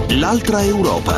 L'altra Europa.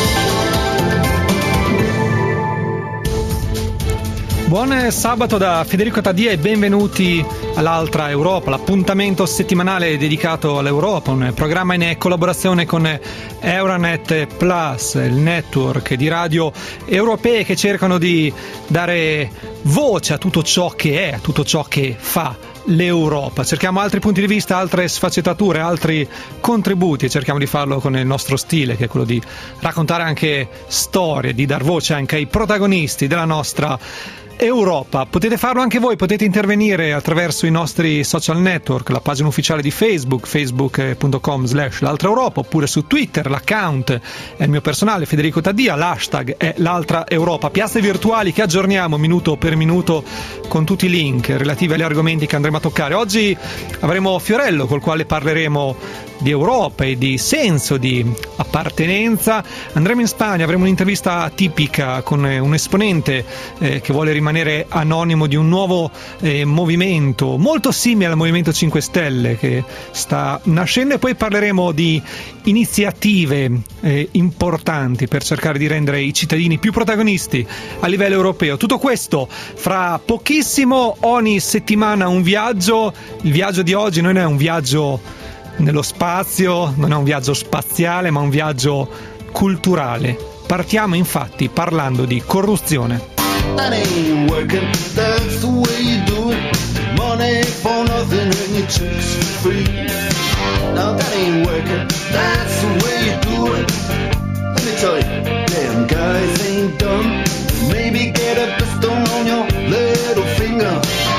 Buon sabato da Federico Taddia e benvenuti all'Altra Europa, l'appuntamento settimanale dedicato all'Europa, un programma in collaborazione con Euranet Plus, il network di radio europee che cercano di dare voce a tutto ciò che è, a tutto ciò che fa l'Europa. Cerchiamo altri punti di vista, altre sfaccettature, altri contributi e cerchiamo di farlo con il nostro stile, che è quello di raccontare anche storie, di dar voce anche ai protagonisti della nostra Europa. Potete farlo anche voi, potete intervenire attraverso i nostri social network, la pagina ufficiale di Facebook, facebook.com/l'altra Europa, oppure su Twitter, l'account è il mio personale, Federico Taddia, l'hashtag è l'altra Europa, piazze virtuali che aggiorniamo minuto per minuto con tutti i link relativi agli argomenti che andremo a toccare. Oggi avremo Fiorello col quale parleremo di Europa e di senso di appartenenza. Andremo in Spagna, avremo un'intervista tipica con un esponente che vuole rimanere anonimo di un nuovo movimento molto simile al Movimento 5 Stelle che sta nascendo, e poi parleremo di iniziative importanti per cercare di rendere i cittadini più protagonisti a livello europeo. Tutto questo fra pochissimo, ogni settimana un viaggio. Il viaggio di oggi non è un viaggio nello spazio, non è un viaggio spaziale, ma un viaggio culturale. Partiamo infatti parlando di corruzione. That ain't working, that's the way you do it. Money for nothing and your chicks for free. Now that ain't working, that's the way you do it. Let me tell you, damn guys ain't dumb. Maybe get a blister on your little finger.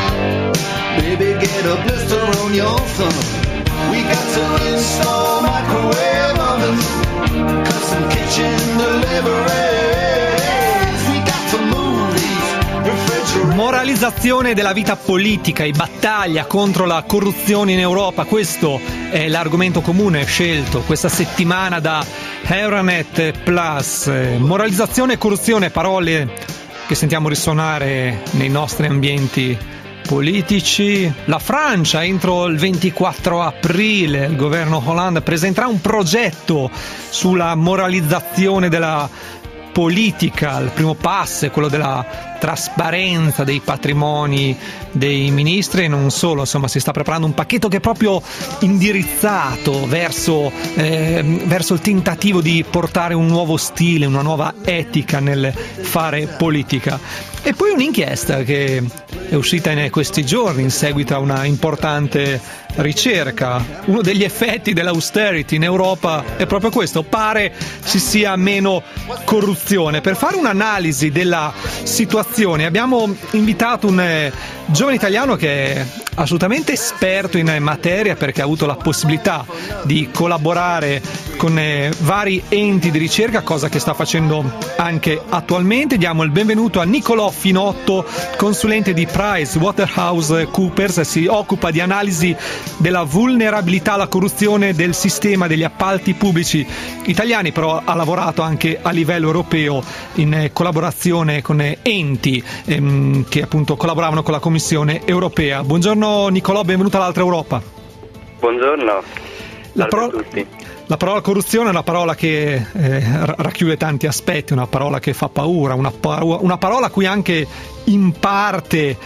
Maybe get a blister on your thumb. We got to install microwave ovens, custom kitchen deliveries. We got to move these refrigerators. Moralizzazione della vita politica e battaglia contro la corruzione in Europa, questo è l'argomento comune scelto questa settimana da Euranet Plus. Moralizzazione e corruzione, parole che sentiamo risuonare nei nostri ambienti politici. La Francia entro il 24 aprile il governo Hollande presenterà un progetto sulla moralizzazione della politica. Il primo passo è quello della trasparenza dei patrimoni dei ministri e non solo, insomma si sta preparando un pacchetto che è proprio indirizzato verso il tentativo di portare un nuovo stile, una nuova etica nel fare politica. E poi un'inchiesta che è uscita in questi giorni in seguito a una importante ricerca. Uno degli effetti dell'austerity in Europa è proprio questo: pare ci sia meno corruzione. Per fare un'analisi della situazione abbiamo invitato un giovane italiano che è assolutamente esperto in materia, perché ha avuto la possibilità di collaborare con vari enti di ricerca, cosa che sta facendo anche attualmente. Diamo il benvenuto a Nicolò Finotto, consulente di PricewaterhouseCoopers, si occupa di analisi della vulnerabilità alla corruzione del sistema degli appalti pubblici italiani, però ha lavorato anche a livello europeo in collaborazione con enti che appunto collaboravano con la Commissione europea. Buongiorno Nicolò, benvenuto all'Altra Europa. Buongiorno, salve a tutti. La parola corruzione è una parola che racchiude tanti aspetti, una parola che fa paura, una parola a cui anche in parte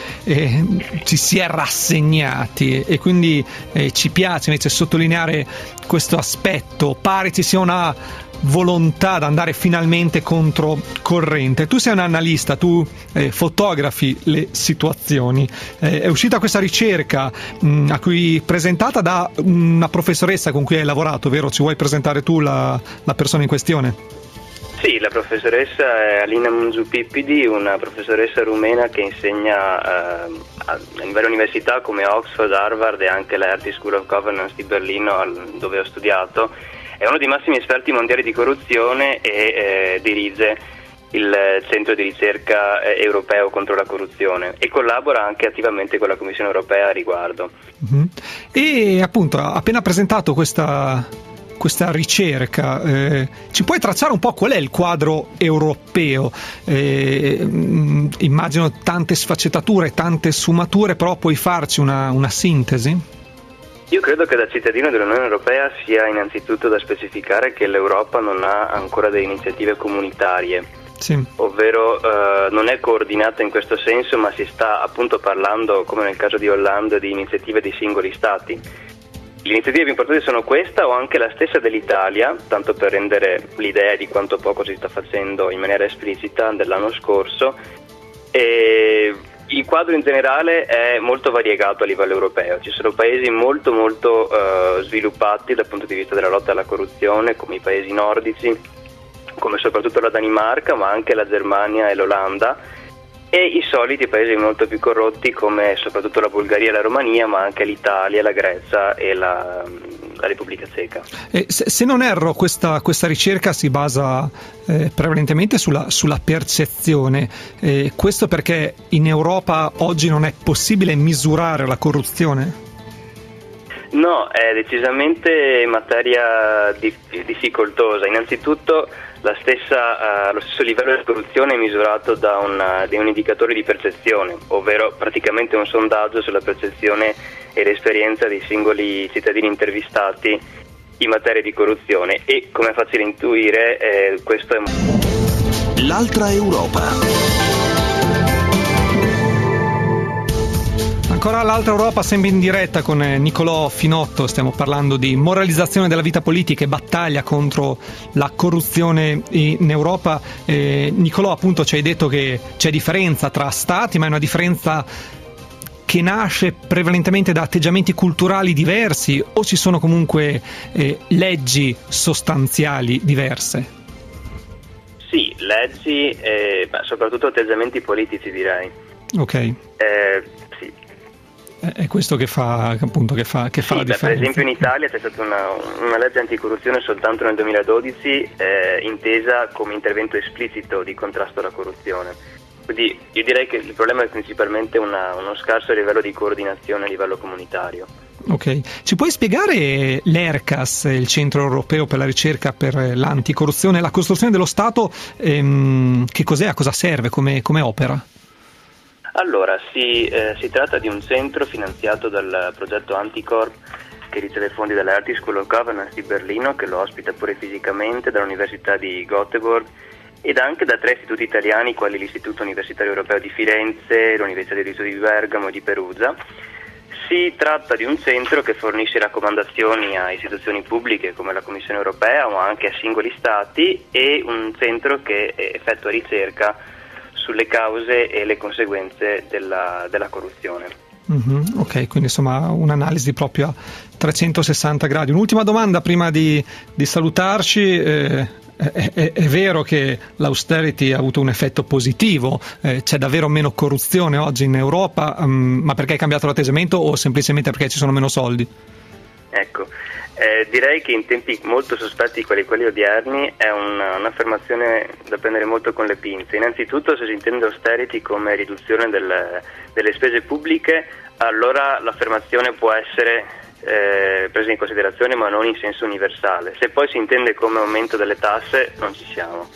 ci si è rassegnati, e quindi ci piace invece sottolineare questo aspetto. Pare ci sia una volontà di andare finalmente contro corrente. Tu sei un analista, tu fotografi le situazioni. È uscita questa ricerca a cui presentata da una professoressa con cui hai lavorato, vero? Ci vuoi presentare tu la persona in questione? Sì, la professoressa è Alina Mungiu-Pipidi, una professoressa rumena che insegna in varie università come Oxford, Harvard e anche la Hertie School of Governance di Berlino, dove ho studiato. È uno dei massimi esperti mondiali di corruzione e dirige il centro di ricerca europeo contro la corruzione e collabora anche attivamente con la Commissione europea a riguardo. E appunto ha appena presentato questa ricerca, ci puoi tracciare un po' qual è il quadro europeo? Immagino tante sfaccettature, tante sfumature, però puoi farci una sintesi? Io credo che da cittadino dell'Unione Europea sia innanzitutto da specificare che l'Europa non ha ancora delle iniziative comunitarie, sì. Ovvero non è coordinata in questo senso, ma si sta appunto parlando, come nel caso di Hollande, di iniziative di singoli stati. Le iniziative più importanti sono questa o anche la stessa dell'Italia, tanto per rendere l'idea di quanto poco si sta facendo in maniera esplicita dell'anno scorso. E il quadro in generale è molto variegato a livello europeo, ci sono paesi molto sviluppati dal punto di vista della lotta alla corruzione, come i paesi nordici, come soprattutto la Danimarca, ma anche la Germania e l'Olanda, e i soliti paesi molto più corrotti come soprattutto la Bulgaria e la Romania, ma anche l'Italia, la Grecia e la Repubblica Ceca. Se non erro, questa ricerca si basa prevalentemente sulla percezione, questo perché in Europa oggi non è possibile misurare la corruzione? No, è decisamente materia difficoltosa. Innanzitutto lo stesso livello di corruzione è misurato da un indicatore di percezione, ovvero praticamente un sondaggio sulla percezione e l'esperienza dei singoli cittadini intervistati in materia di corruzione, e come è facile intuire questo è l'altra Europa. Ancora l'altra Europa, sempre in diretta con Nicolò Finotto, stiamo parlando di moralizzazione della vita politica e battaglia contro la corruzione in Europa. Nicolò, appunto, ci hai detto che c'è differenza tra stati, ma è una differenza che nasce prevalentemente da atteggiamenti culturali diversi, o ci sono comunque leggi sostanziali diverse? Sì, leggi ma soprattutto atteggiamenti politici, direi. Ok. Sì. È questo che fa la differenza. Per esempio in Italia c'è stata una legge anticorruzione soltanto nel 2012, intesa come intervento esplicito di contrasto alla corruzione. Quindi io direi che il problema è principalmente uno scarso livello di coordinazione a livello comunitario. Ok, ci puoi spiegare l'ERCAS, il Centro Europeo per la Ricerca per l'Anticorruzione, la costruzione dello Stato, che cos'è, a cosa serve, come opera? Allora, si tratta di un centro finanziato dal progetto Anticorp, che riceve fondi dalla Art School of Governance di Berlino, che lo ospita pure fisicamente, dall'Università di Göteborg ed anche da 3 istituti italiani, quali l'Istituto Universitario Europeo di Firenze, l'Università di Diritto di Bergamo e di Perugia. Si tratta di un centro che fornisce raccomandazioni a istituzioni pubbliche come la Commissione Europea, ma anche a singoli stati, e un centro che effettua ricerca sulle cause e le conseguenze della corruzione. Ok, quindi insomma un'analisi proprio a 360 gradi. Un'ultima domanda prima di salutarci. È vero che l'austerity ha avuto un effetto positivo, c'è davvero meno corruzione oggi in Europa, ma perché è cambiato l'atteggiamento o semplicemente perché ci sono meno soldi? Ecco, direi che in tempi molto sospetti quali quelli odierni è un'affermazione da prendere molto con le pinze. Innanzitutto, se si intende austerity come riduzione delle spese pubbliche, allora l'affermazione può essere presa in considerazione, ma non in senso universale. Se poi si intende come aumento delle tasse, non ci siamo.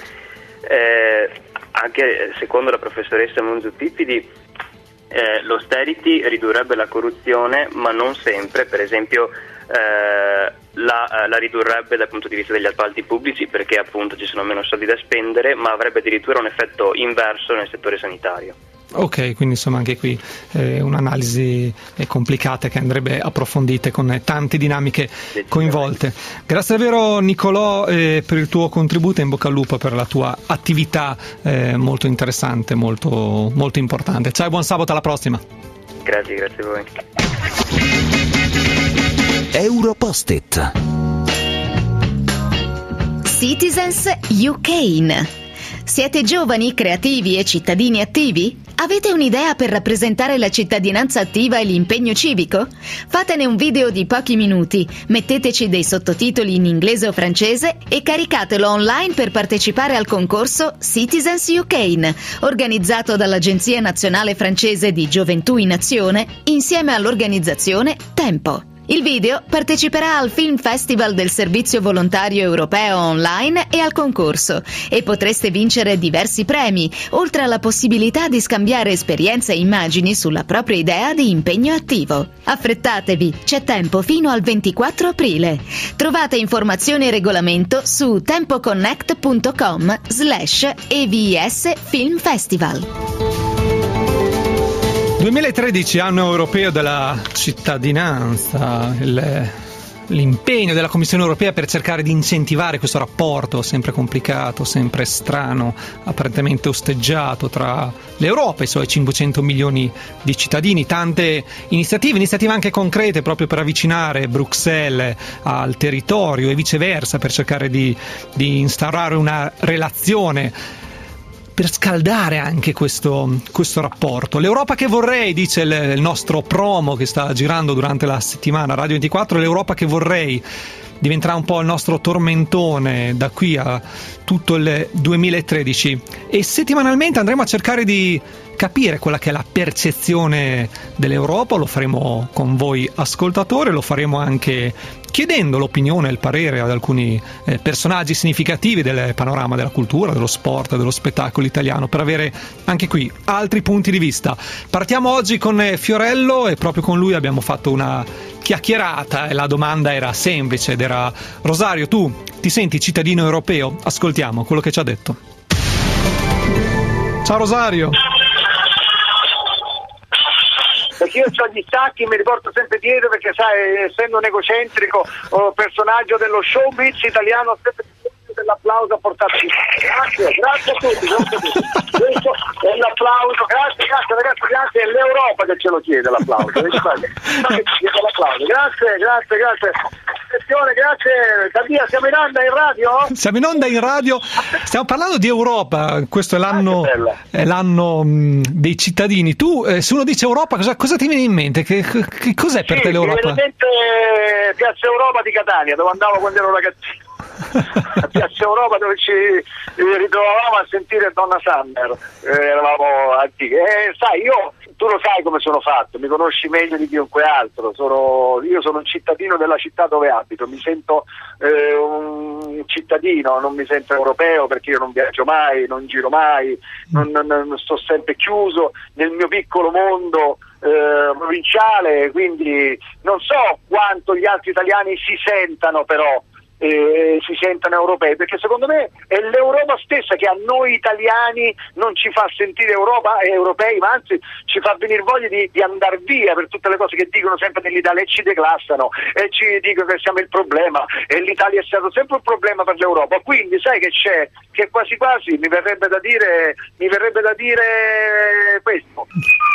Anche secondo la professoressa Munzu-Pipidi, l'austerity ridurrebbe la corruzione, ma non sempre. Per esempio la ridurrebbe dal punto di vista degli appalti pubblici, perché appunto ci sono meno soldi da spendere, ma avrebbe addirittura un effetto inverso nel settore sanitario. Ok, quindi insomma anche qui un'analisi complicata che andrebbe approfondita con tante dinamiche coinvolte. Grazie davvero Nicolò per il tuo contributo, e in bocca al lupo per la tua attività molto interessante, molto, molto importante. Ciao e buon sabato, alla prossima. Grazie a voi. Europost-it. Citizens UK. Siete giovani, creativi e cittadini attivi? Avete un'idea per rappresentare la cittadinanza attiva e l'impegno civico? Fatene un video di pochi minuti, metteteci dei sottotitoli in inglese o francese e caricatelo online per partecipare al concorso Citizens UK, organizzato dall'Agenzia Nazionale Francese di Gioventù in Azione insieme all'organizzazione Tempo. Il video parteciperà al Film Festival del Servizio Volontario Europeo online e al concorso e potreste vincere diversi premi, oltre alla possibilità di scambiare esperienze e immagini sulla propria idea di impegno attivo. Affrettatevi, c'è tempo fino al 24 aprile. Trovate informazioni e regolamento su tempoconnect.com/EVIS Film Festival. 2013, anno europeo della cittadinanza, l'impegno della Commissione europea per cercare di incentivare questo rapporto sempre complicato, sempre strano, apparentemente osteggiato tra l'Europa e i suoi 500 milioni di cittadini. Tante iniziative anche concrete proprio per avvicinare Bruxelles al territorio e viceversa, per cercare di instaurare una relazione, per scaldare anche questo rapporto. L'Europa che vorrei, dice il nostro promo che sta girando durante la settimana Radio 24, l'Europa che vorrei diventerà un po' il nostro tormentone da qui a tutto il 2013, e settimanalmente andremo a cercare di capire quella che è la percezione dell'Europa. Lo faremo con voi ascoltatori, lo faremo anche chiedendo l'opinione e il parere ad alcuni personaggi significativi del panorama della cultura, dello sport, dello spettacolo italiano, per avere anche qui altri punti di vista. Partiamo oggi con Fiorello e proprio con lui abbiamo fatto una chiacchierata e la domanda era semplice ed era: Rosario, tu ti senti cittadino europeo? Ascoltiamo quello che ci ha detto. Ciao Rosario. Perché io ho gli stacchi, mi riporto sempre dietro, perché sai, essendo un egocentrico personaggio dello showbiz italiano, ho sempre dell'applauso a portarci. Grazie a tutti. Questo è l'applauso, grazie ragazzi, grazie, è l'Europa che ce lo chiede l'applauso. Grazie. Grazie. Tadia, siamo in onda in radio? Siamo in onda in radio, stiamo parlando di Europa, questo è l'anno dei cittadini. Tu, se uno dice Europa, cosa ti viene in mente? Che cos'è per te l'Europa? Mi viene in mente Piazza Europa di Catania, dove andavo quando ero ragazzino. A Piazza Europa, dove ci ritrovavamo a sentire Donna Summer, eravamo antiche. Tu lo sai come sono fatto, mi conosci meglio di chiunque altro. Io sono un cittadino della città dove abito, mi sento un cittadino, non mi sento europeo, perché io non viaggio mai, non giro mai, non sto sempre chiuso nel mio piccolo mondo provinciale, quindi non so quanto gli altri italiani si sentano, però si sentono europei, perché secondo me è l'Europa stessa che a noi italiani non ci fa sentire europei, ma anzi ci fa venire voglia di andare via per tutte le cose che dicono sempre dell'Italia, e ci declassano e ci dicono che siamo il problema, e l'Italia è stato sempre un problema per l'Europa. Quindi sai che c'è, che quasi quasi mi verrebbe da dire questo: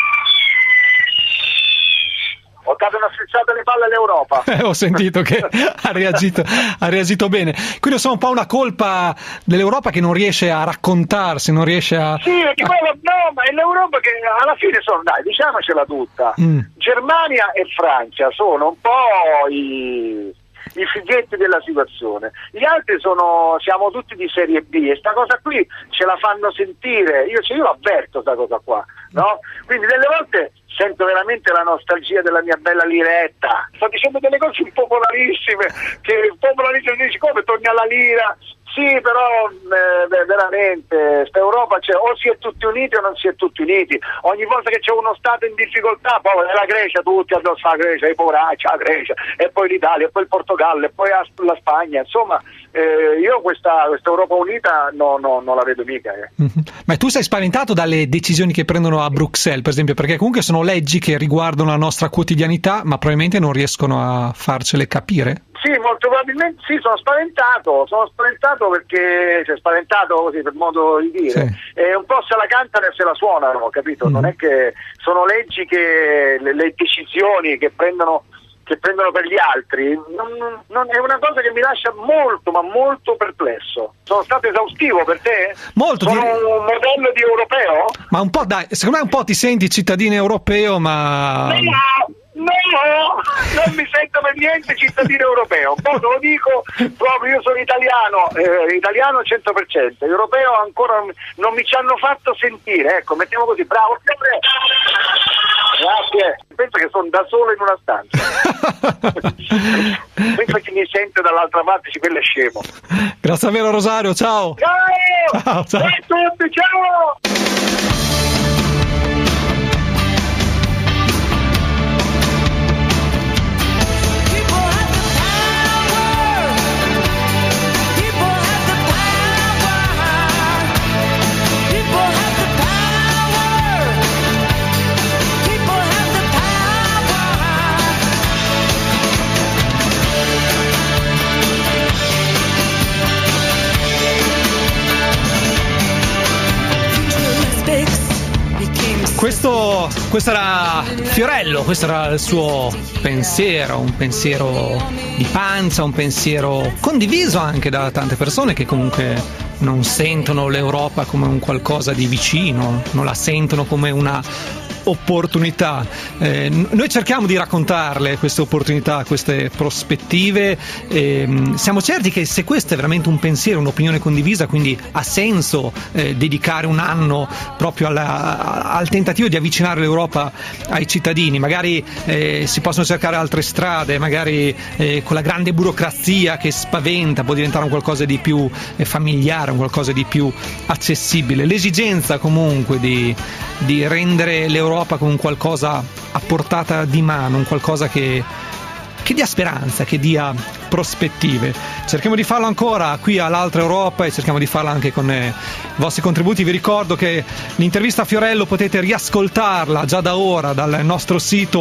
ho dato una schiacciata alle palle all'Europa. Ho sentito che ha reagito bene. Quindi sono un po' una colpa dell'Europa che non riesce a raccontarsi, non riesce a... Sì, perché no, ma è l'Europa che alla fine sono, dai, diciamocela tutta. Germania e Francia sono un po' i figlietti della situazione, gli altri siamo tutti di serie B, e sta cosa qui ce la fanno sentire, io avverto sta cosa qua, no? Quindi delle volte sento veramente la nostalgia della mia bella liretta. Sto dicendo delle cose impopolarissime, che dici come torni alla lira. Sì, però veramente sta Europa o si è tutti uniti o non si è tutti uniti. Ogni volta che c'è uno Stato in difficoltà, poi la Grecia, tutti addosso alla Grecia, i poveracci, la Grecia, e poi l'Italia, e poi il Portogallo, e poi la Spagna. Insomma, io questa Europa unita non la vedo mica. Ma tu sei spaventato dalle decisioni che prendono a Bruxelles, per esempio, perché comunque sono leggi che riguardano la nostra quotidianità, ma probabilmente non riescono a farcele capire? Sì, molto probabilmente sì, sono spaventato perché, spaventato così per modo di dire, sì. Un po' se la cantano e se la suonano, capito? Non è che sono leggi che le decisioni che prendono per gli altri, non è una cosa che mi lascia molto, ma molto perplesso. Sono stato esaustivo per te? Molto. Sono un modello di europeo? Ma un po', dai, secondo me un po' ti senti cittadino europeo, ma... No, non mi sento per niente cittadino europeo, poi te lo dico proprio, io sono italiano 100%, europeo ancora non mi ci hanno fatto sentire, ecco, mettiamo così, bravo. Grazie. Penso che sono da solo in una stanza. Penso che mi sente dall'altra parte, ci quella è scemo. Grazie davvero Rosario, ciao. Ciao! Ciao, ciao. Ciao a tutti, ciao! Questo era Fiorello, questo era il suo pensiero, un pensiero di pancia, un pensiero condiviso anche da tante persone che comunque non sentono l'Europa come un qualcosa di vicino, non la sentono come una opportunità. Noi cerchiamo di raccontarle queste opportunità, queste prospettive. Siamo certi che se questo è veramente un pensiero, un'opinione condivisa, quindi ha senso dedicare un anno proprio al tentativo di avvicinare l'Europa ai cittadini. Magari si possono cercare altre strade, magari con la grande burocrazia che spaventa può diventare un qualcosa di più familiare, un qualcosa di più accessibile. L'esigenza comunque di rendere l'Europa come un qualcosa a portata di mano, un qualcosa che dia speranza, che dia prospettive. Cerchiamo di farlo ancora qui all'Altra Europa e cerchiamo di farlo anche con i vostri contributi. Vi ricordo che l'intervista a Fiorello potete riascoltarla già da ora dal nostro sito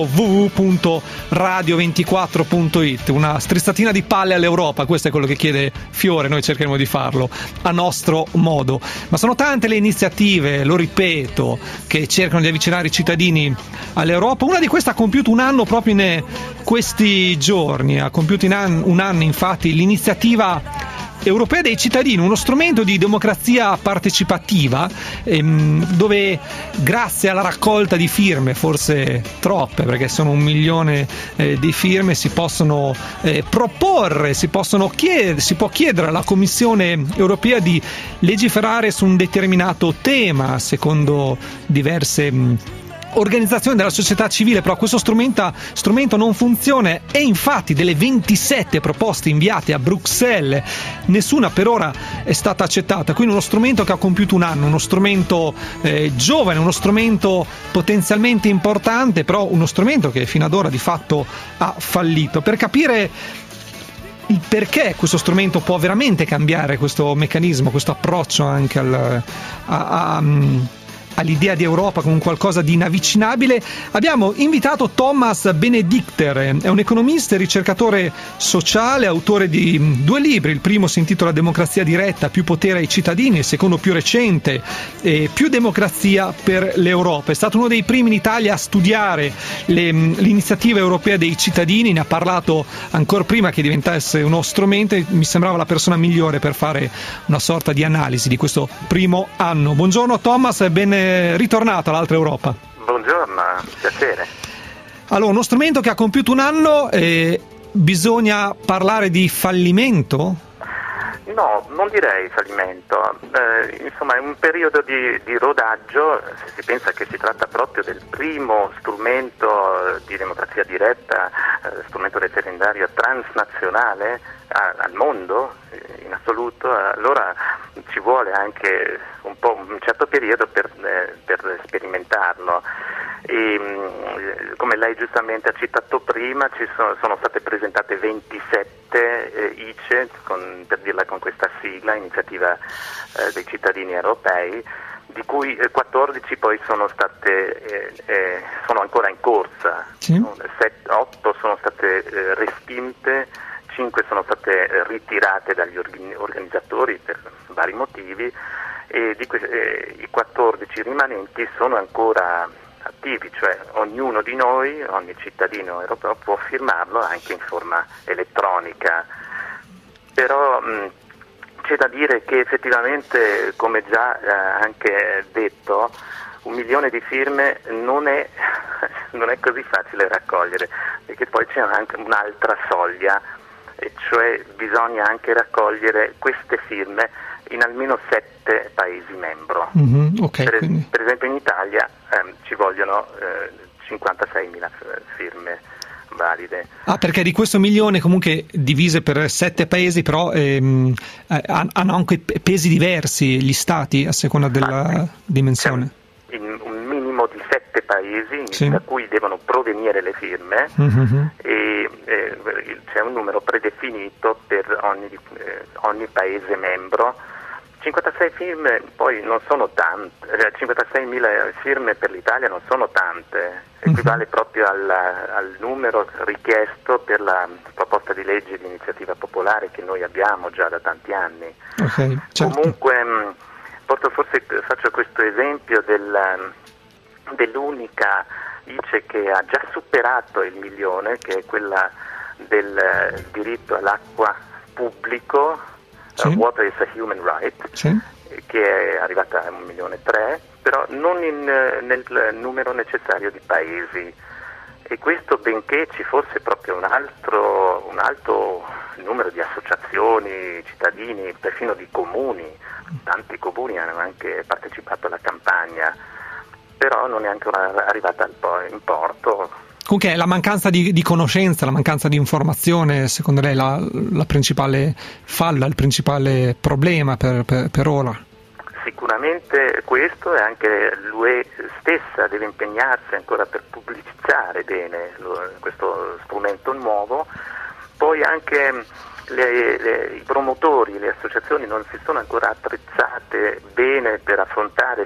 www.radio24.it. Una strizzatina di palle all'Europa, questo è quello che chiede Fiore, noi cercheremo di farlo a nostro modo. Ma sono tante le iniziative, lo ripeto, che cercano di avvicinare i cittadini all'Europa. Una di queste ha compiuto un anno proprio in questi giorni, ha compiuto un anno infatti l'iniziativa europea dei cittadini, uno strumento di democrazia partecipativa dove grazie alla raccolta di firme, forse troppe perché sono 1 milione di firme, si possono proporre, si può chiedere alla Commissione europea di legiferare su un determinato tema secondo diverse organizzazione della società civile. Però questo strumento non funziona e infatti delle 27 proposte inviate a Bruxelles nessuna per ora è stata accettata. Quindi uno strumento che ha compiuto un anno, uno strumento giovane, uno strumento potenzialmente importante, però uno strumento che fino ad ora di fatto ha fallito. Per capire il perché questo strumento può veramente cambiare questo meccanismo, questo approccio anche all'idea di Europa come un qualcosa di inavvicinabile, abbiamo invitato Thomas Benedikter, è un economista e ricercatore sociale, autore di 2 libri. Il primo si intitola Democrazia diretta, più potere ai cittadini, il secondo più recente, più democrazia per l'Europa. È stato uno dei primi in Italia a studiare l'iniziativa europea dei cittadini, ne ha parlato ancora prima che diventasse uno strumento e mi sembrava la persona migliore per fare una sorta di analisi di questo primo anno. Buongiorno Thomas, ben ritornato all'Altra Europa. Buongiorno, piacere. Allora, uno strumento che ha compiuto un anno, bisogna parlare di fallimento? No, non direi fallimento, insomma è un periodo di rodaggio, se si pensa che si tratta proprio del primo strumento di democrazia diretta, strumento referendario transnazionale al mondo in assoluto, allora ci vuole anche un certo periodo per sperimentarlo. E, come lei giustamente ha citato prima, sono state presentate 27 ICE, per dirla con questa sigla, iniziativa dei cittadini europei, di cui 14 poi sono ancora in corsa, sì. 8 sono state respinte, 5 sono state ritirate dagli organizzatori per vari motivi e i 14 rimanenti sono ancora attivi, cioè ognuno di noi, ogni cittadino europeo può firmarlo anche in forma elettronica. Però c'è da dire che effettivamente, come già anche detto, 1 milione di firme non è così facile raccogliere, perché poi c'è anche un'altra soglia, e cioè bisogna anche raccogliere queste firme in almeno 7 Paesi membro. Okay, per esempio in Italia ci 56.000 firme valide. Perché di questo milione comunque divise per 7 paesi, però hanno anche pesi diversi gli stati a seconda della dimensione. C'è un minimo di 7 paesi sì, da cui devono provenire le firme, e c'è un numero predefinito per ogni paese membro. 56 firme poi non sono tante, 56.000 firme per l'Italia non sono tante, equivale proprio al numero richiesto per la proposta di legge di iniziativa popolare che noi abbiamo già da tanti anni. Okay, certo. Comunque faccio questo esempio dell'unica ICE che ha già superato il milione, che è quella del diritto all'acqua pubblico, sì, Water is a Human Right, sì, che è arrivata a 1,3 milioni, però non nel numero necessario di paesi, e questo benché ci fosse proprio un alto numero di associazioni, cittadini, perfino di comuni. Tanti comuni hanno anche partecipato alla campagna, però non è ancora arrivata in porto. Comunque la mancanza di conoscenza, la mancanza di informazione, secondo lei la principale falla, il principale problema per ora? Sicuramente questo, e anche l'UE stessa deve impegnarsi ancora per pubblicizzare bene questo strumento nuovo. Poi anche i promotori, le associazioni non si sono ancora attrezzate bene per affrontare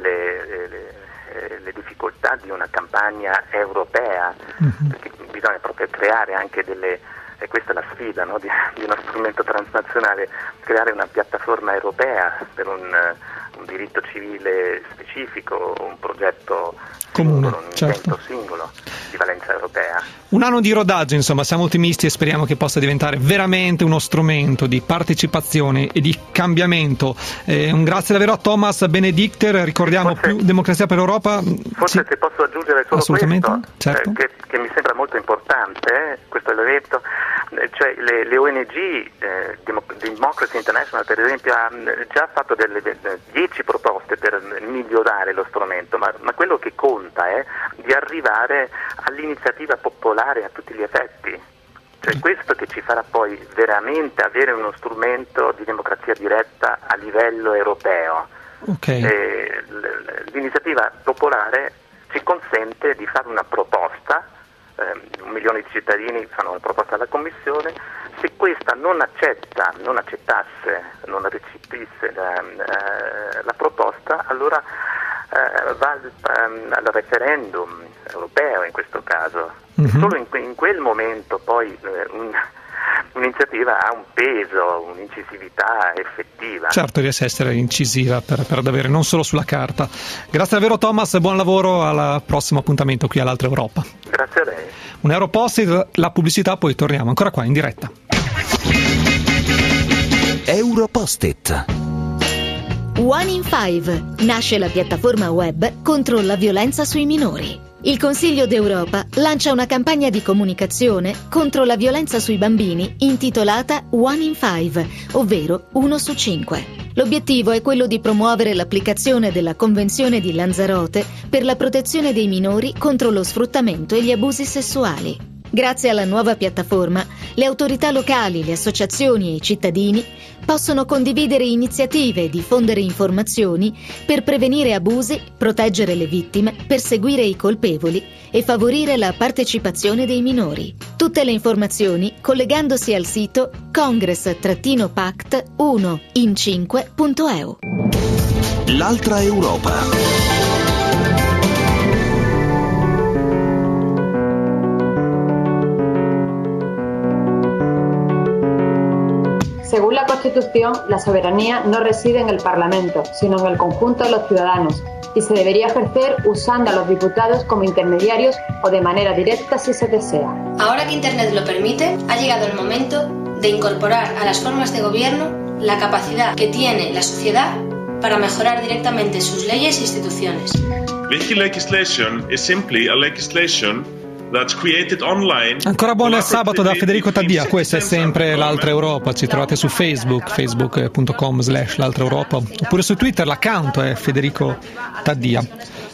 le difficoltà di una campagna europea, perché bisogna proprio creare anche e questa è la sfida, no, di uno strumento transnazionale, creare una piattaforma europea per un diritto civile specifico, un progetto comune, singolo, un intento singolo di valenza europea. Un anno di rodaggio, insomma, siamo ottimisti e speriamo che possa diventare veramente uno strumento di partecipazione e di cambiamento. Un grazie davvero a Thomas Benedicter, ricordiamo più democrazia per Europa. Forse se posso aggiungere solo assolutamente, questo, certo, che mi sembra molto importante, questo l'ho detto, cioè le ONG, Democracy International per esempio, ha già fatto 10 proposte per migliorare lo strumento, ma quello che conta è di arrivare all'iniziativa popolare a tutti gli effetti, cioè questo che ci farà poi veramente avere uno strumento di democrazia diretta a livello europeo. Okay. L'iniziativa popolare ci consente di fare una proposta, 1 milione di cittadini fanno una proposta alla Commissione, se questa non accettasse, non recepisse la proposta, allora va al referendum europeo in questo caso. Solo in quel momento poi un'iniziativa ha un peso, un'incisività effettiva. Certo, riesce a essere incisiva per davvero, non solo sulla carta. Grazie davvero Thomas, buon lavoro, al prossimo appuntamento qui all'Altra Europa. Grazie a lei. Un Europost, la pubblicità, poi torniamo ancora qua in diretta. Europost-it. One in Five. Nasce la piattaforma web contro la violenza sui minori. Il Consiglio d'Europa lancia una campagna di comunicazione contro la violenza sui bambini intitolata One in Five, ovvero 1 su 5. L'obiettivo è quello di promuovere l'applicazione della Convenzione di Lanzarote per la protezione dei minori contro lo sfruttamento e gli abusi sessuali. Grazie alla nuova piattaforma, le autorità locali, le associazioni e i cittadini possono condividere iniziative e diffondere informazioni per prevenire abusi, proteggere le vittime, perseguire i colpevoli e favorire la partecipazione dei minori. Tutte le informazioni collegandosi al sito congress-pact1in5.eu. L'Altra Europa. Según la Constitución, la soberanía no reside en el Parlamento, sino en el conjunto de los ciudadanos, y se debería ejercer usando a los diputados como intermediarios o de manera directa si se desea. Ahora que Internet lo permite, ha llegado el momento de incorporar a las formas de gobierno la capacidad que tiene la sociedad para mejorar directamente sus leyes e instituciones. Wiki-legislation is simply a legislation that's created online. Ancora buon sabato da Federico Taddia, questa è sempre l'Altra Europa, ci trovate su Facebook, facebook.com/l'Altra Europa, oppure su Twitter l'account è Federico Taddia.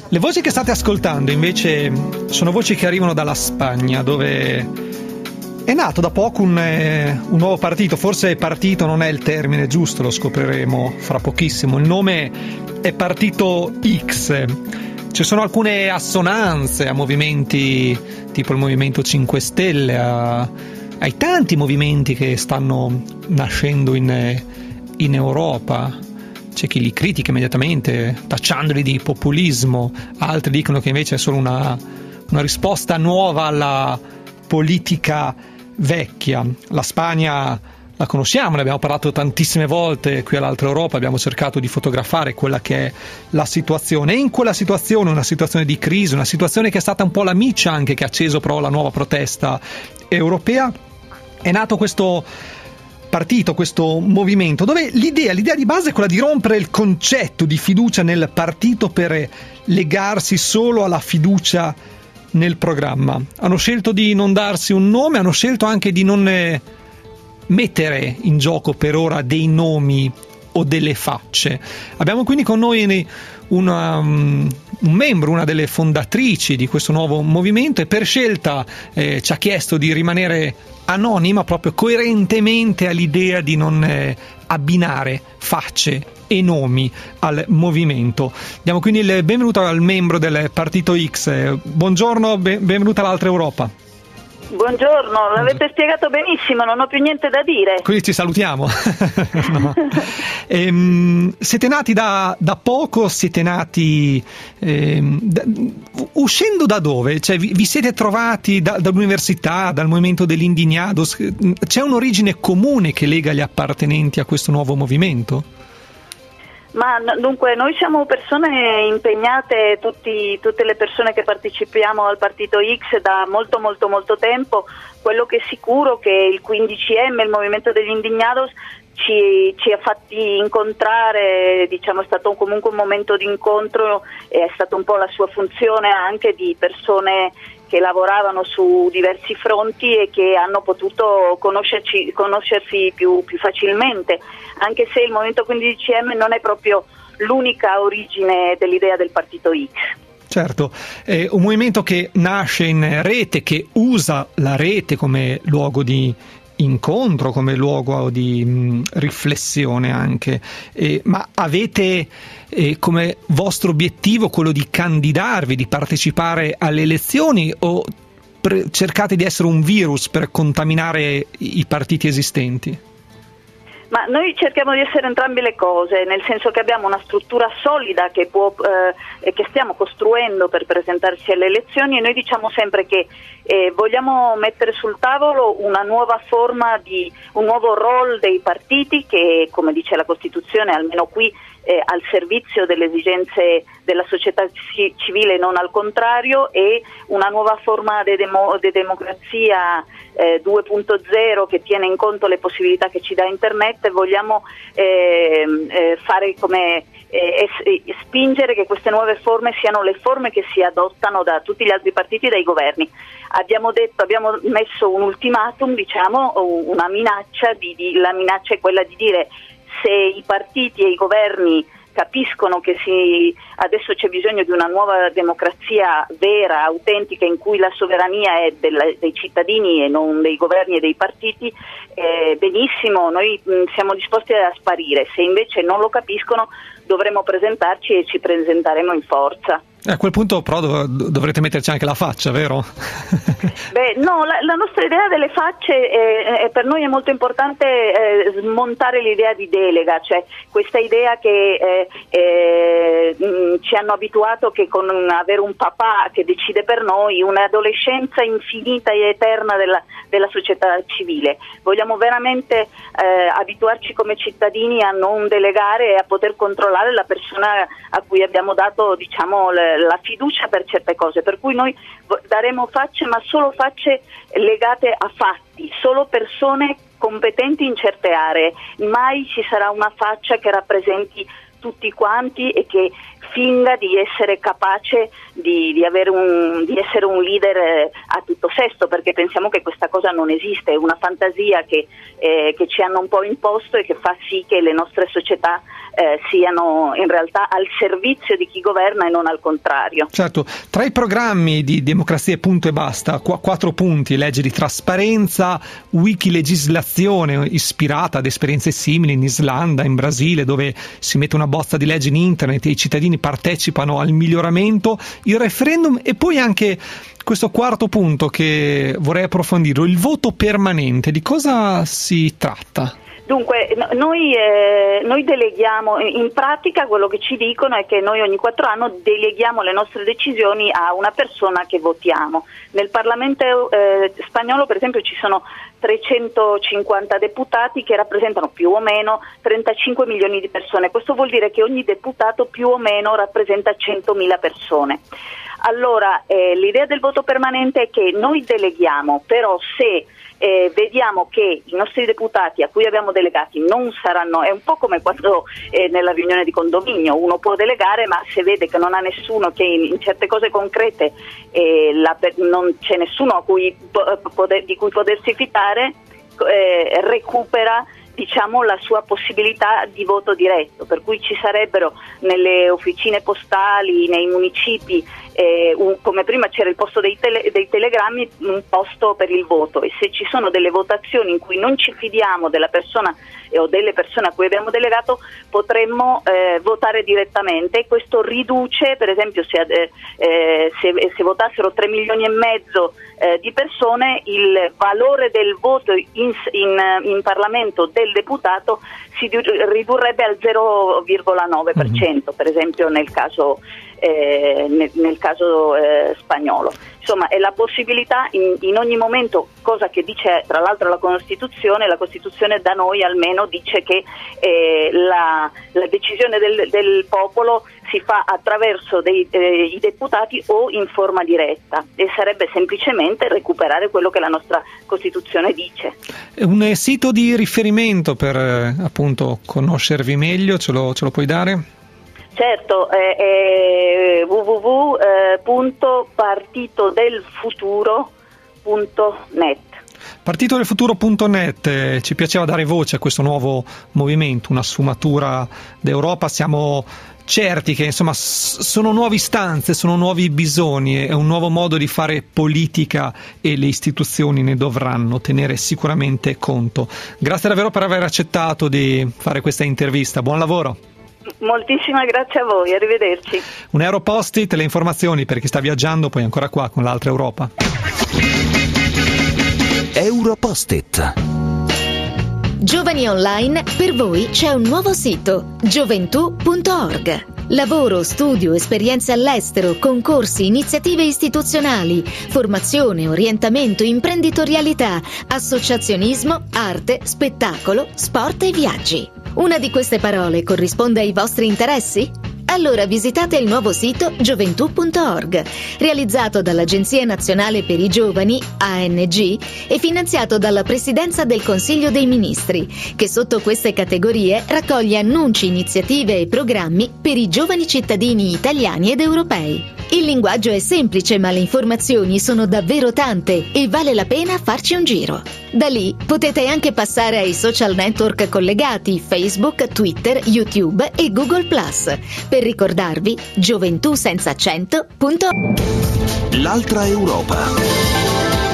Le voci che state ascoltando invece sono voci che arrivano dalla Spagna, dove è nato da poco un nuovo partito. Forse partito non è il termine giusto, lo scopriremo fra pochissimo. Il nome è Partito X. Ci sono alcune assonanze a movimenti tipo il Movimento 5 Stelle, ai tanti movimenti che stanno nascendo in Europa. C'è chi li critica immediatamente, tacciandoli di populismo, altri dicono che invece è solo una risposta nuova alla politica vecchia. La Spagna la conosciamo, ne abbiamo parlato tantissime volte qui all'Altra Europa, abbiamo cercato di fotografare quella che è la situazione, e in quella situazione, una situazione di crisi, una situazione che è stata un po' la miccia anche che ha acceso però la nuova protesta europea, è nato questo partito, questo movimento, dove l'idea di base è quella di rompere il concetto di fiducia nel partito per legarsi solo alla fiducia nel programma. Hanno scelto di non darsi un nome, hanno scelto anche di non mettere in gioco per ora dei nomi o delle facce. Abbiamo quindi con noi un membro, una delle fondatrici di questo nuovo movimento, e per scelta ci ha chiesto di rimanere anonima proprio coerentemente all'idea di non abbinare facce e nomi al movimento. Diamo quindi il benvenuto al membro del Partito X. Buongiorno, benvenuta all'Altra Europa. Buongiorno, l'avete spiegato benissimo, non ho più niente da dire. Quindi ci salutiamo. No. Siete nati da poco, siete nati uscendo da dove? Cioè, vi siete trovati dall'università, dal movimento degli Indignados? C'è un'origine comune che lega gli appartenenti a questo nuovo movimento? Ma dunque, noi siamo persone impegnate, tutte le persone che partecipiamo al Partito X da molto tempo. Quello che è sicuro è che il 15M, il Movimento degli Indignados, ci ha fatti incontrare, diciamo, è stato comunque un momento di incontro, e è stata un po' la sua funzione anche di persone che lavoravano su diversi fronti e che hanno potuto conoscersi più facilmente, anche se il Movimento 15M non è proprio l'unica origine dell'idea del Partito X. Certo, è un movimento che nasce in rete, che usa la rete come luogo di incontro, come luogo di riflessione anche, ma avete come vostro obiettivo quello di candidarvi, di partecipare alle elezioni, o cercate di essere un virus per contaminare i partiti esistenti? Ma noi cerchiamo di essere entrambe le cose, nel senso che abbiamo una struttura solida che stiamo costruendo per presentarsi alle elezioni, e noi diciamo sempre che vogliamo mettere sul tavolo una nuova forma un nuovo role dei partiti che, come dice la Costituzione, almeno qui al servizio delle esigenze della società civile, non al contrario, e una nuova forma di democrazia 2.0 che tiene in conto le possibilità che ci dà Internet. E vogliamo fare come spingere che queste nuove forme siano le forme che si adottano da tutti gli altri partiti e dai governi. Abbiamo messo un ultimatum, diciamo, una minaccia, la minaccia è quella di dire: se i partiti e i governi capiscono che adesso c'è bisogno di una nuova democrazia vera, autentica, in cui la sovrania è dei cittadini e non dei governi e dei partiti, benissimo, noi siamo disposti a sparire. Se invece non lo capiscono, dovremo presentarci e ci presenteremo in forza. A quel punto però dovrete metterci anche la faccia, vero? Beh, no, la nostra idea delle facce per noi è molto importante smontare l'idea di delega, cioè questa idea che ci hanno abituato che con avere un papà che decide per noi, un'adolescenza infinita e eterna della società civile. Vogliamo veramente abituarci come cittadini a non delegare e a poter controllare la persona a cui abbiamo dato, diciamo, la fiducia per certe cose, per cui noi daremo facce, ma solo facce legate a fatti, solo persone competenti in certe aree. Mai ci sarà una faccia che rappresenti tutti quanti e che finga di essere capace di essere un leader a tutto sesto, perché pensiamo che questa cosa non esiste, è una fantasia che ci hanno un po' imposto e che fa sì che le nostre società siano in realtà al servizio di chi governa e non al contrario. Certo, tra i programmi di Democrazia Punto e Basta, 4 punti: legge di trasparenza, wikilegislazione ispirata ad esperienze simili in Islanda, in Brasile, dove si mette una bozza di legge in internet e i cittadini partecipano al miglioramento, il referendum, e poi anche questo 4º punto che vorrei approfondire, il voto permanente. Di cosa si tratta? Dunque, noi deleghiamo, in pratica quello che ci dicono è che noi ogni 4 anni deleghiamo le nostre decisioni a una persona che votiamo. Nel Parlamento spagnolo, per esempio, ci sono 350 deputati che rappresentano più o meno 35 milioni di persone. Questo vuol dire che ogni deputato più o meno rappresenta 100.000 persone. Allora, l'idea del voto permanente è che noi deleghiamo, però se vediamo che i nostri deputati a cui abbiamo delegati non saranno, è un po' come quando nella riunione di condominio uno può delegare, ma se vede che non ha nessuno, che in certe cose concrete non c'è nessuno a cui di cui potersi fidare, recupera, diciamo, la sua possibilità di voto diretto, per cui ci sarebbero nelle officine postali, nei municipi, come prima c'era il posto dei telegrammi, un posto per il voto, e se ci sono delle votazioni in cui non ci fidiamo della persona o delle persone a cui abbiamo delegato, potremmo votare direttamente, e questo riduce, per esempio se votassero 3 milioni e mezzo di persone, il valore del voto in Parlamento del deputato si ridurrebbe al 0,9%, per esempio nel caso spagnolo. Insomma, è la possibilità in ogni momento, cosa che dice tra l'altro la Costituzione da noi almeno dice che la decisione del popolo si fa attraverso i deputati o in forma diretta, e sarebbe semplicemente recuperare quello che la nostra Costituzione dice. Un sito di riferimento per appunto conoscervi meglio, ce lo puoi dare? Certo, è www.partitodelfuturo.net. Partitodelfuturo.net. Ci piaceva dare voce a questo nuovo movimento, una sfumatura d'Europa. Siamo certi che insomma sono nuove istanze, sono nuovi bisogni, è un nuovo modo di fare politica e le istituzioni ne dovranno tenere sicuramente conto. Grazie davvero per aver accettato di fare questa intervista, buon lavoro. Moltissime grazie a voi, arrivederci. Un Europost-it, le informazioni per chi sta viaggiando, poi ancora qua con l'altra Europa. Europost-it. Giovani Online, per voi c'è un nuovo sito, gioventù.org. Lavoro, studio, esperienze all'estero, concorsi, iniziative istituzionali, formazione, orientamento, imprenditorialità, associazionismo, arte, spettacolo, sport e viaggi. Una di queste parole corrisponde ai vostri interessi? Allora visitate il nuovo sito gioventù.org, realizzato dall'Agenzia Nazionale per i Giovani, ANG, e finanziato dalla Presidenza del Consiglio dei Ministri, che sotto queste categorie raccoglie annunci, iniziative e programmi per i giovani cittadini italiani ed europei. Il linguaggio è semplice, ma le informazioni sono davvero tante e vale la pena farci un giro. Da lì potete anche passare ai social network collegati, Facebook, Twitter, YouTube e Google+. Per ricordarvi, gioventù senza accento. L'altra Europa.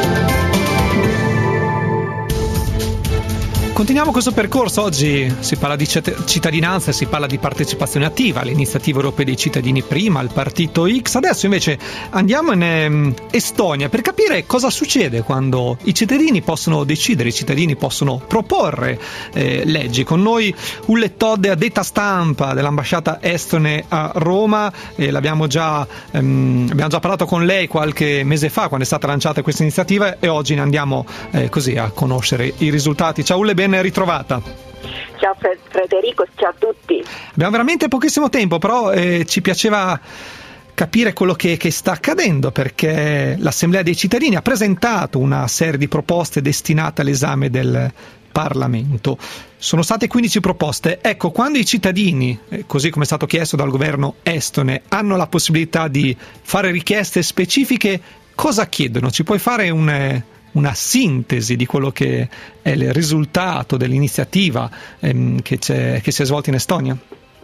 Continuiamo questo percorso. Oggi si parla di cittadinanza, si parla di partecipazione attiva, alle iniziative europee dei cittadini prima, al partito X. Adesso invece andiamo in Estonia per capire cosa succede quando i cittadini possono decidere, i cittadini possono proporre leggi. Con noi Ulle Todde, addetta stampa dell'ambasciata estone a Roma, abbiamo già parlato con lei qualche mese fa quando è stata lanciata questa iniziativa, e oggi ne andiamo così a conoscere i risultati. Ciao Ulle, ben ritrovata. Ciao Federico, ciao a tutti. Abbiamo veramente pochissimo tempo, però ci piaceva capire quello che sta accadendo, perché l'Assemblea dei cittadini ha presentato una serie di proposte destinate all'esame del Parlamento. Sono state 15 proposte. Ecco, quando i cittadini, così come è stato chiesto dal governo estone, hanno la possibilità di fare richieste specifiche, cosa chiedono? Ci puoi fare una sintesi di quello che è il risultato dell'iniziativa che si è svolta in Estonia?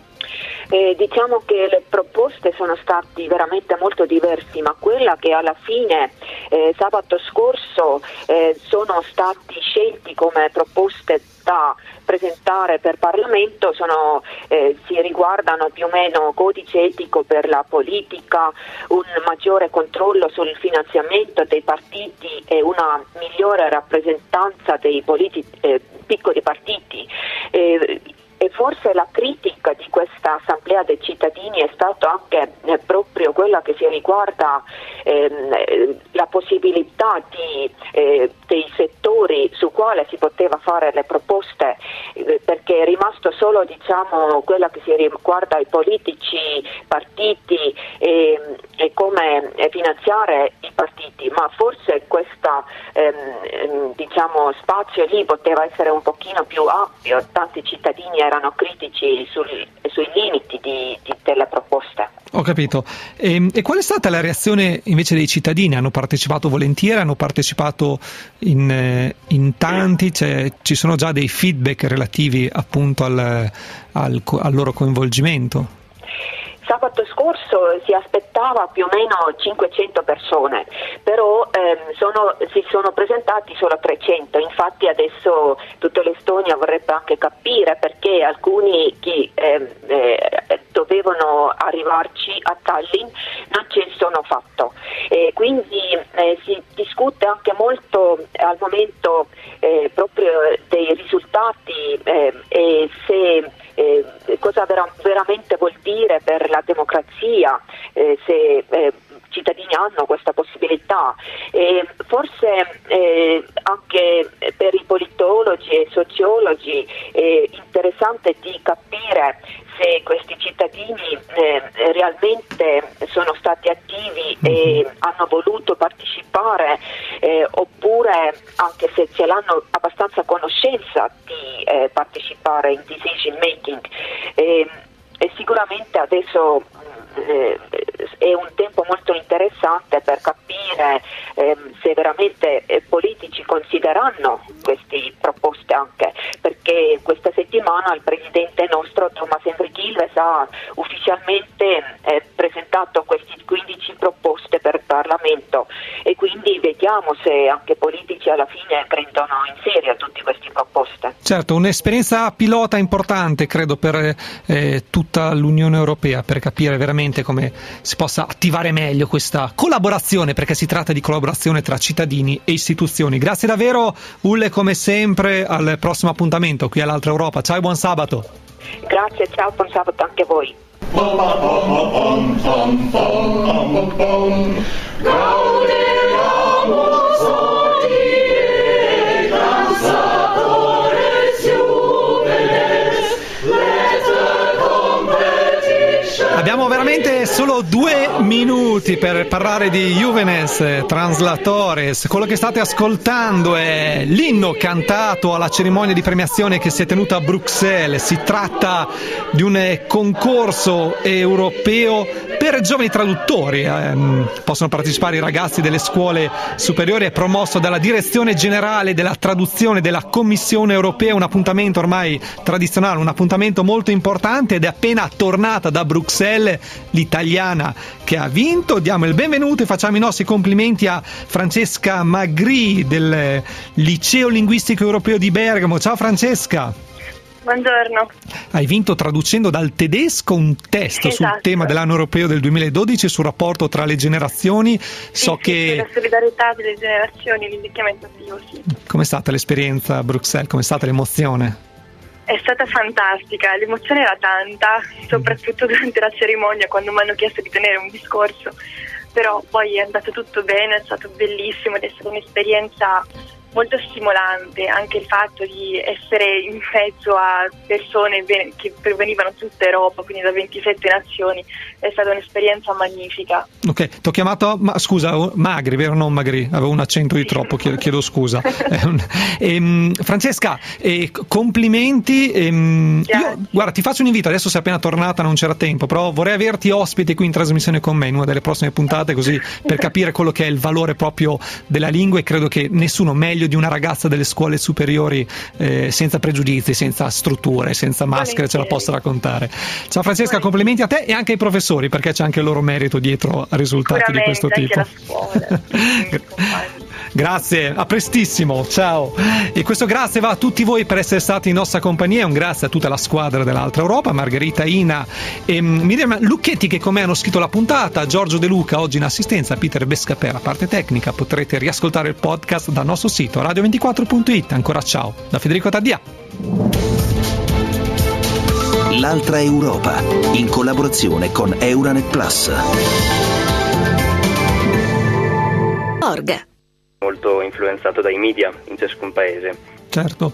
Diciamo che le proposte sono state veramente molto diverse, ma quella che alla fine sabato scorso sono stati scelti come proposte da presentare per Parlamento si riguardano più o meno codice etico per la politica, un maggiore controllo sul finanziamento dei partiti e una migliore rappresentanza dei piccoli partiti. E forse la critica di questa assemblea dei cittadini è stata anche proprio quella che si riguarda la possibilità dei settori su quale si poteva fare le proposte, perché è rimasto solo quella che si riguarda i politici, partiti e come finanziare i partiti, ma forse questo spazio lì poteva essere un pochino più ampio. Tanti cittadini erano critici sui limiti delle proposte. Ho capito. E qual è stata la reazione invece dei cittadini? Hanno partecipato volentieri? Hanno partecipato in tanti? Ci sono già dei feedback relativi appunto al loro coinvolgimento? Sabato scorso si aspettava più o meno 500 persone, però si sono presentati solo 300, infatti adesso tutta l'Estonia vorrebbe anche capire perché alcuni che dovevano arrivarci a Tallinn non ci sono fatto. Quindi si discute anche molto al momento proprio dei risultati e se cosa veramente vuol dire per la democrazia se cittadini hanno questa possibilità. Forse anche per i politologi e sociologi è interessante di capire se questi cittadini realmente sono stati attivi e hanno voluto partecipare oppure anche se ce l'hanno abbastanza conoscenza di partecipare in decision making. E sicuramente adesso è un tempo molto interessante per capire se veramente politici consideranno queste proposte, anche perché questa settimana il presidente nostro Thomas Hendrik Ilves ha ufficialmente presentato queste 15 proposte per il Parlamento e quindi vediamo se anche politici alla fine prendono in serio tutte queste proposte. Certo, un'esperienza pilota importante credo per tutta l'Unione Europea, per capire veramente come si possa attivare meglio questa collaborazione, perché si tratta di collaborazione tra cittadini e istituzioni. Grazie davvero Ulle, come sempre, al prossimo appuntamento qui all'Altra Europa. Ciao e buon sabato. Grazie, ciao, buon sabato anche a voi. Abbiamo veramente solo 2 minuti per parlare di Juvenes Translatores. Quello che state ascoltando è l'inno cantato alla cerimonia di premiazione che si è tenuta a Bruxelles. Si tratta di un concorso europeo per giovani traduttori. Possono partecipare i ragazzi delle scuole superiori, è promosso dalla Direzione Generale della Traduzione della Commissione Europea, un appuntamento ormai tradizionale, un appuntamento molto importante, ed è appena tornata da Bruxelles l'italiana che ha vinto. Diamo il benvenuto e facciamo i nostri complimenti a Francesca Magri del Liceo Linguistico Europeo di Bergamo. Ciao Francesca. Buongiorno. Hai vinto traducendo dal tedesco un testo sul tema dell'anno europeo del 2012 sul rapporto tra le generazioni. Che la solidarietà delle generazioni, l'invecchiamento attivo, sì. Com'è stata l'esperienza a Bruxelles? Com'è stata l'emozione? È stata fantastica, l'emozione era tanta, soprattutto durante la cerimonia quando mi hanno chiesto di tenere un discorso, però poi è andato tutto bene, è stato bellissimo ed è stata un'esperienza molto stimolante, anche il fatto di essere in mezzo a persone che provenivano da tutta Europa, quindi da 27 nazioni, è stata un'esperienza magnifica. Ok, ti ho chiamato, scusa, Magri, vero? Non Magri, avevo un accento di troppo, chiedo scusa. Francesca, complimenti. Io, guarda, ti faccio un invito, adesso sei appena tornata, non c'era tempo, però vorrei averti ospite qui in trasmissione con me in una delle prossime puntate, così per capire quello che è il valore proprio della lingua, e credo che nessuno meglio meglio di una ragazza delle scuole superiori, senza pregiudizi, senza strutture, senza maschere, ce la possa raccontare. Ciao Francesca, complimenti a te e anche ai professori, perché c'è anche il loro merito dietro a risultati di questo tipo. Anche la scuola. Grazie, a prestissimo, ciao. E questo grazie va a tutti voi per essere stati in nostra compagnia, un grazie a tutta la squadra dell'Altra Europa, Margherita, Ina e Miriam Lucchetti che con me hanno scritto la puntata, Giorgio De Luca oggi in assistenza, Peter Bescapè la parte tecnica. Potrete riascoltare il podcast dal nostro sito radio24.it. Ancora ciao da Federico Taddia. L'Altra Europa, in collaborazione con Euranet Plus. Org. Molto influenzato dai media in ciascun paese. Certo.